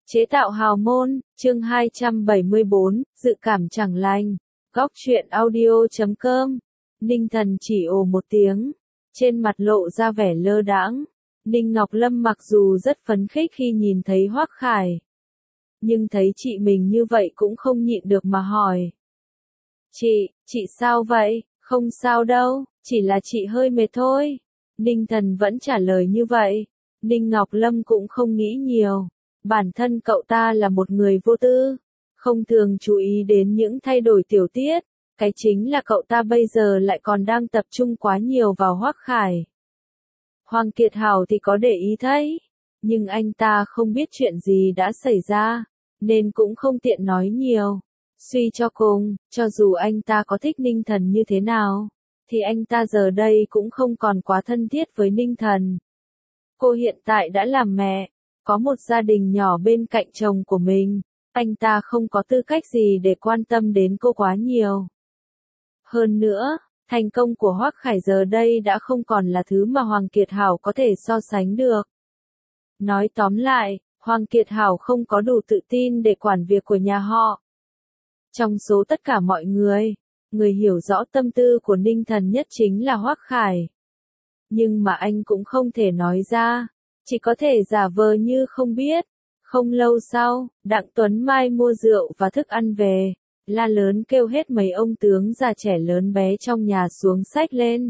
Chế tạo hào môn, chương 274, dự cảm chẳng lành. Góc truyện audio.com. Ninh Thần chỉ ồ một tiếng, trên mặt lộ ra vẻ lơ đãng. Ninh Ngọc Lâm mặc dù rất phấn khích khi nhìn thấy Hoắc Khải, nhưng thấy chị mình như vậy cũng không nhịn được mà hỏi. Chị sao vậy? Không sao đâu, chỉ là chị hơi mệt thôi. Ninh Thần vẫn trả lời như vậy. Ninh Ngọc Lâm cũng không nghĩ nhiều. Bản thân cậu ta là một người vô tư, không thường chú ý đến những thay đổi tiểu tiết. Cái chính là cậu ta bây giờ lại còn đang tập trung quá nhiều vào Hoắc Khải. Hoàng Kiệt Hảo thì có để ý thấy, nhưng anh ta không biết chuyện gì đã xảy ra, nên cũng không tiện nói nhiều. Suy cho cùng, cho dù anh ta có thích Ninh Thần như thế nào, thì anh ta giờ đây cũng không còn quá thân thiết với Ninh Thần. Cô hiện tại đã làm mẹ, có một gia đình nhỏ bên cạnh chồng của mình, anh ta không có tư cách gì để quan tâm đến cô quá nhiều. Hơn nữa, thành công của Hoắc Khải giờ đây đã không còn là thứ mà Hoàng Kiệt Hảo có thể so sánh được. Nói tóm lại, Hoàng Kiệt Hảo không có đủ tự tin để quản việc của nhà họ. Trong số tất cả mọi người, người hiểu rõ tâm tư của Ninh Thần nhất chính là Hoắc Khải. Nhưng mà anh cũng không thể nói ra, chỉ có thể giả vờ như không biết. Không lâu sau, Đặng Tuấn Mai mua rượu và thức ăn về, la lớn kêu hết mấy ông tướng già trẻ lớn bé trong nhà xuống xách lên.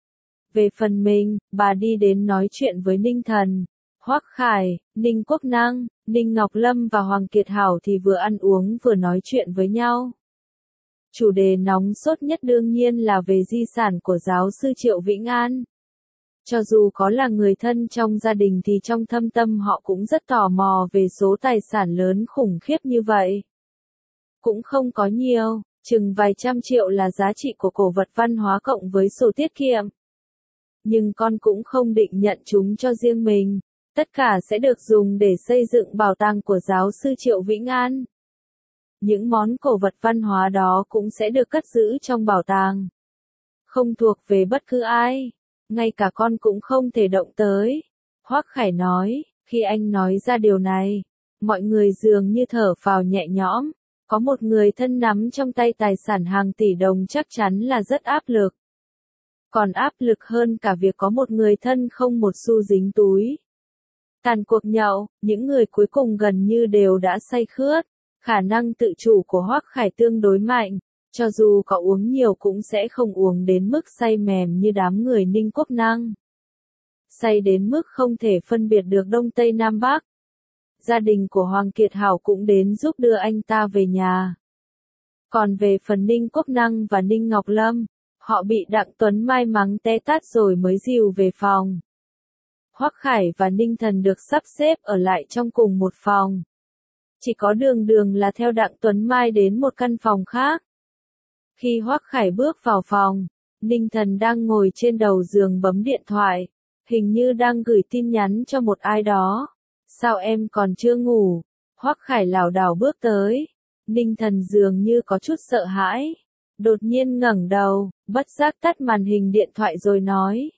Về phần mình, bà đi đến nói chuyện với Ninh Thần, Hoắc Khải, Ninh Quốc Năng, Ninh Ngọc Lâm và Hoàng Kiệt Hảo thì vừa ăn uống vừa nói chuyện với nhau. Chủ đề nóng sốt nhất đương nhiên là về di sản của giáo sư Triệu Vĩnh An. Cho dù có là người thân trong gia đình thì trong thâm tâm họ cũng rất tò mò về số tài sản lớn khủng khiếp như vậy. Cũng không có nhiều, chừng vài trăm triệu là giá trị của cổ vật văn hóa cộng với sổ tiết kiệm. Nhưng con cũng không định nhận chúng cho riêng mình, tất cả sẽ được dùng để xây dựng bảo tàng của giáo sư Triệu Vĩnh An. Những món cổ vật văn hóa đó cũng sẽ được cất giữ trong bảo tàng, không thuộc về bất cứ ai. Ngay cả con cũng không thể động tới. Hoắc Khải nói, khi anh nói ra điều này, mọi người dường như thở phào nhẹ nhõm. Có một người thân nắm trong tay tài sản hàng tỷ đồng chắc chắn là rất áp lực. Còn áp lực hơn cả việc có một người thân không một xu dính túi. Tàn cuộc nhậu, những người cuối cùng gần như đều đã say khướt. Khả năng tự chủ của Hoắc Khải tương đối mạnh. Cho dù có uống nhiều cũng sẽ không uống đến mức say mềm như đám người Ninh Quốc Năng. Say đến mức không thể phân biệt được Đông Tây Nam Bắc. Gia đình của Hoàng Kiệt Hảo cũng đến giúp đưa anh ta về nhà. Còn về phần Ninh Quốc Năng và Ninh Ngọc Lâm, họ bị Đặng Tuấn Mai mắng té tát rồi mới dìu về phòng. Hoắc Khải và Ninh Thần được sắp xếp ở lại trong cùng một phòng. Chỉ có Đường là theo Đặng Tuấn Mai đến một căn phòng khác. Khi Hoắc Khải bước vào phòng, Ninh Thần đang ngồi trên đầu giường bấm điện thoại, hình như đang gửi tin nhắn cho một ai đó. Sao em còn chưa ngủ? Hoắc Khải lảo đảo bước tới. Ninh Thần dường như có chút sợ hãi. Đột nhiên ngẩng đầu, bất giác tắt màn hình điện thoại rồi nói.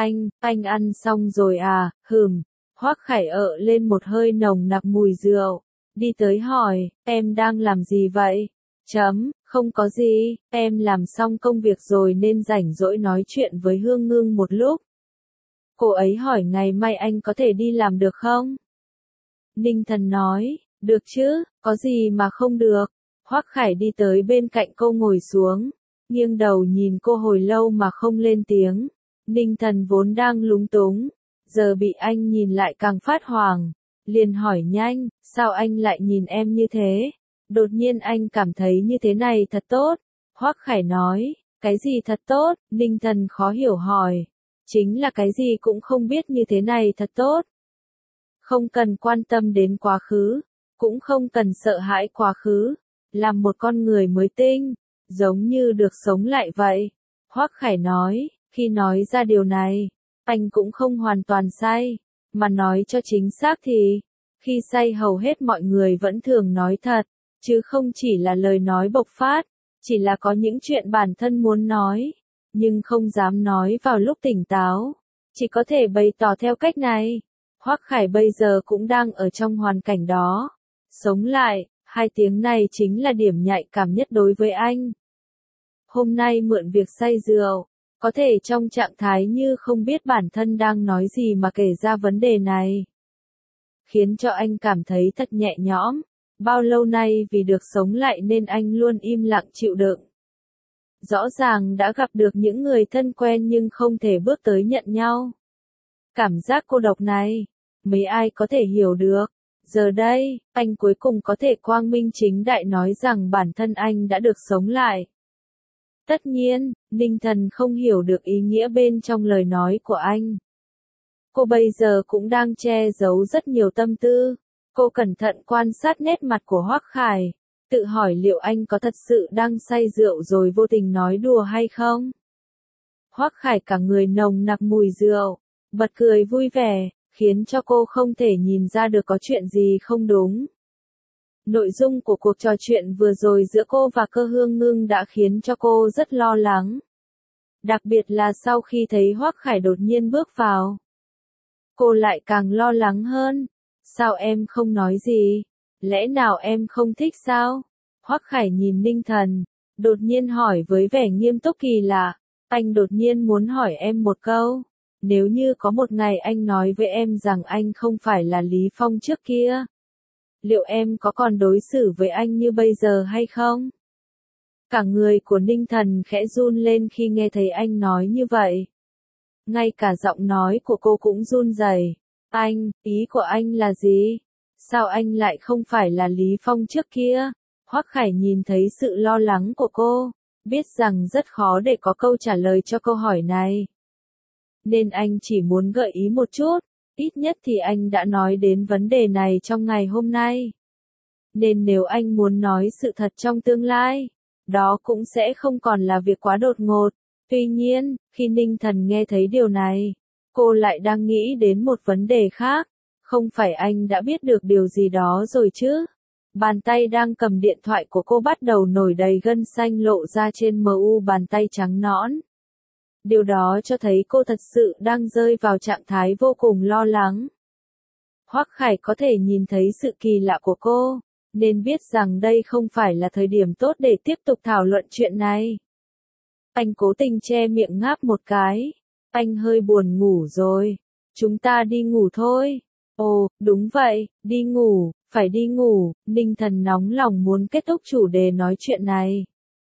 Anh ăn xong rồi à? Hoắc Khải lên một hơi nồng nặc mùi rượu. Đi tới hỏi, em đang làm gì vậy? Không có gì, em làm xong công việc rồi nên rảnh rỗi nói chuyện với Hương Ngưng một lúc. Cô ấy hỏi ngày mai anh có thể đi làm được không? Ninh Thần nói, được chứ, có gì mà không được. Hoắc Khải đi tới bên cạnh cô ngồi xuống, nghiêng đầu nhìn cô hồi lâu mà không lên tiếng. Ninh Thần vốn đang lúng túng, giờ bị anh nhìn lại càng phát hoảng, liền hỏi nhanh, sao anh lại nhìn em như thế? Đột nhiên anh cảm thấy như thế này thật tốt. Hoắc Khải nói, cái gì thật tốt? Ninh Thần khó hiểu hỏi. Chính là cái gì cũng không biết như thế này thật tốt. Không cần quan tâm đến quá khứ, cũng không cần sợ hãi quá khứ. Làm một con người mới tinh, giống như được sống lại vậy. Hoắc Khải nói, khi nói ra điều này, anh cũng không hoàn toàn sai, mà nói cho chính xác thì, khi say hầu hết mọi người vẫn thường nói thật. Chứ không chỉ là lời nói bộc phát, chỉ là có những chuyện bản thân muốn nói, nhưng không dám nói vào lúc tỉnh táo, chỉ có thể bày tỏ theo cách này. Hoắc Khải bây giờ cũng đang ở trong hoàn cảnh đó, Sống lại, hai tiếng này chính là điểm nhạy cảm nhất đối với anh. Hôm nay mượn việc say rượu, có thể trong trạng thái như không biết bản thân đang nói gì mà kể ra vấn đề này. Khiến cho anh cảm thấy thật nhẹ nhõm. Bao lâu nay vì được sống lại nên anh luôn im lặng chịu đựng. Rõ ràng đã gặp được những người thân quen nhưng không thể bước tới nhận nhau. Cảm giác cô độc này, mấy ai có thể hiểu được. Giờ đây, anh cuối cùng có thể quang minh chính đại nói rằng bản thân anh đã được sống lại. Tất nhiên, Ninh Thần không hiểu được ý nghĩa bên trong lời nói của anh. Cô bây giờ cũng đang che giấu rất nhiều tâm tư. Cô cẩn thận quan sát nét mặt của Hoắc Khải, tự hỏi liệu anh có thật sự đang say rượu rồi vô tình nói đùa hay không. Hoắc Khải cả người nồng nặc mùi rượu, bật cười vui vẻ, khiến cho cô không thể nhìn ra được có chuyện gì không đúng. Nội dung của cuộc trò chuyện vừa rồi giữa cô và Cơ Hương Ngưng đã khiến cho cô rất lo lắng. Đặc biệt là sau khi thấy Hoắc Khải đột nhiên bước vào. Cô lại càng lo lắng hơn. Sao em không nói gì? Lẽ nào em không thích sao? Hoắc Khải nhìn Ninh Thần, đột nhiên hỏi với vẻ nghiêm túc kỳ lạ. Anh đột nhiên muốn hỏi em một câu. Nếu như có một ngày anh nói với em rằng anh không phải là Lý Phong trước kia, liệu em có còn đối xử với anh như bây giờ hay không? Cả người của Ninh Thần khẽ run lên khi nghe thấy anh nói như vậy. Ngay cả giọng nói của cô cũng run rẩy. Anh, ý của anh là gì? Sao anh lại không phải là Lý Phong trước kia? Hoắc Khải nhìn thấy sự lo lắng của cô, biết rằng rất khó để có câu trả lời cho câu hỏi này. Nên anh chỉ muốn gợi ý một chút, ít nhất thì anh đã nói đến vấn đề này trong ngày hôm nay. Nên nếu anh muốn nói sự thật trong tương lai, đó cũng sẽ không còn là việc quá đột ngột. Tuy nhiên, khi Ninh Thần nghe thấy điều này, cô lại đang nghĩ đến một vấn đề khác. Không phải anh đã biết được điều gì đó rồi chứ? Bàn tay đang cầm điện thoại của cô bắt đầu nổi đầy gân xanh lộ ra trên mu bàn tay trắng nõn. Điều đó cho thấy cô thật sự đang rơi vào trạng thái vô cùng lo lắng. Hoắc Khải có thể nhìn thấy sự kỳ lạ của cô, nên biết rằng đây không phải là thời điểm tốt để tiếp tục thảo luận chuyện này. Anh cố tình che miệng ngáp một cái. Anh hơi buồn ngủ rồi. Chúng ta đi ngủ thôi. Ồ, đúng vậy, đi ngủ, phải đi ngủ. Ninh Thần nóng lòng muốn kết thúc chủ đề nói chuyện này,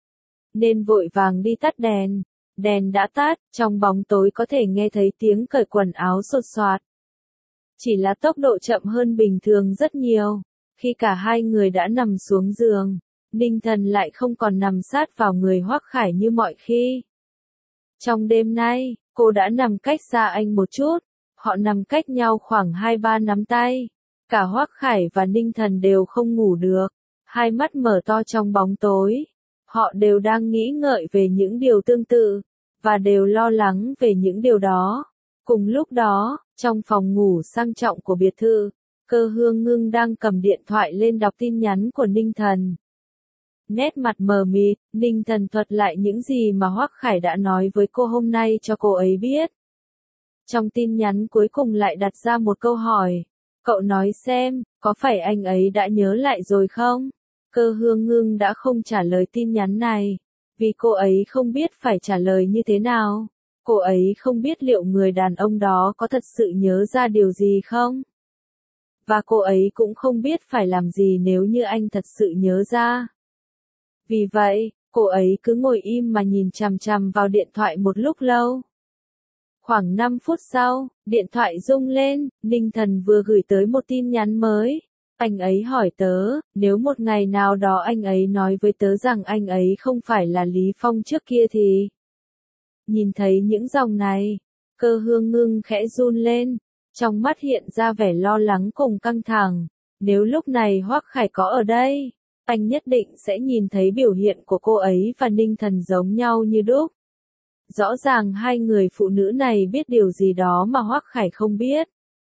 nên vội vàng đi tắt đèn. Đèn đã tắt, trong bóng tối có thể nghe thấy tiếng cởi quần áo xột xoạt. Chỉ là tốc độ chậm hơn bình thường rất nhiều. Khi cả hai người đã nằm xuống giường, Ninh Thần lại không còn nằm sát vào người Hoắc Khải như mọi khi. Trong đêm nay, cô đã nằm cách xa anh một chút. Họ nằm cách nhau khoảng 2-3 nắm tay. Cả Hoắc Khải và Ninh Thần đều không ngủ được. Hai mắt mở to trong bóng tối. Họ đều đang nghĩ ngợi về những điều tương tự, và đều lo lắng về những điều đó. Cùng lúc đó, trong phòng ngủ sang trọng của biệt thự, Cơ Hương Ngưng đang cầm điện thoại lên đọc tin nhắn của Ninh Thần. Nét mặt mờ mịt, Ninh Thần thuật lại những gì mà Hoắc Khải đã nói với cô hôm nay cho cô ấy biết. Trong tin nhắn cuối cùng lại đặt ra một câu hỏi. Cậu nói xem, có phải anh ấy đã nhớ lại rồi không? Cơ Hương Ngưng đã không trả lời tin nhắn này, vì cô ấy không biết phải trả lời như thế nào. Cô ấy không biết liệu người đàn ông đó có thật sự nhớ ra điều gì không? Và cô ấy cũng không biết phải làm gì nếu như anh thật sự nhớ ra. Vì vậy, cô ấy cứ ngồi im mà nhìn chằm chằm vào điện thoại một lúc lâu. Khoảng 5 phút sau, điện thoại rung lên, Ninh Thần vừa gửi tới một tin nhắn mới. Anh ấy hỏi tớ, nếu một ngày nào đó anh ấy nói với tớ rằng anh ấy không phải là Lý Phong trước kia thì... Nhìn thấy những dòng này, Cơ Hương Ngưng khẽ run lên, trong mắt hiện ra vẻ lo lắng cùng căng thẳng. Nếu lúc này Hoắc Khải có ở đây, anh nhất định sẽ nhìn thấy biểu hiện của cô ấy và Ninh Thần giống nhau như đúc. Rõ ràng hai người phụ nữ này biết điều gì đó mà Hoắc Khải không biết.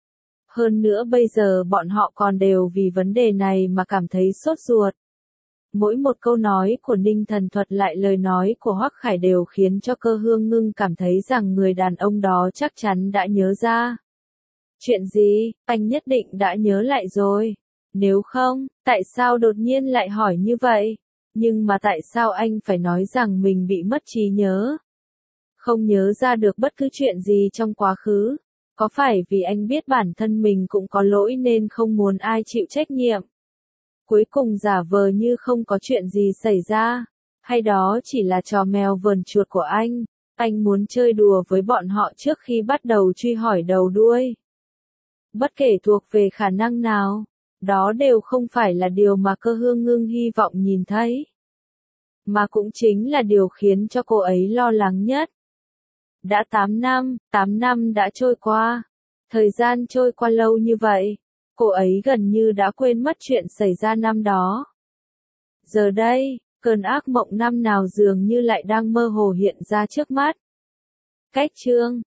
Hơn nữa bây giờ bọn họ còn đều vì vấn đề này mà cảm thấy sốt ruột. Mỗi một câu nói của Ninh Thần thuật lại lời nói của Hoắc Khải đều khiến cho Cơ Hương Ngưng cảm thấy rằng người đàn ông đó chắc chắn đã nhớ ra. Chuyện gì, anh nhất định đã nhớ lại rồi. Nếu không, tại sao đột nhiên lại hỏi như vậy? Nhưng mà tại sao anh phải nói rằng mình bị mất trí nhớ? Không nhớ ra được bất cứ chuyện gì trong quá khứ? Có phải vì anh biết bản thân mình cũng có lỗi nên không muốn ai chịu trách nhiệm? Cuối cùng giả vờ như không có chuyện gì xảy ra? Hay đó chỉ là trò mèo vờn chuột của anh? Anh muốn chơi đùa với bọn họ trước khi bắt đầu truy hỏi đầu đuôi. Bất kể thuộc về khả năng nào, đó đều không phải là điều mà Cơ Hương Ngưng hy vọng nhìn thấy. Mà cũng chính là điều khiến cho cô ấy lo lắng nhất. Đã 8 năm đã trôi qua. Thời gian trôi qua lâu như vậy, cô ấy gần như đã quên mất chuyện xảy ra năm đó. Giờ đây, cơn ác mộng năm nào dường như lại đang mơ hồ hiện ra trước mắt. Cách chương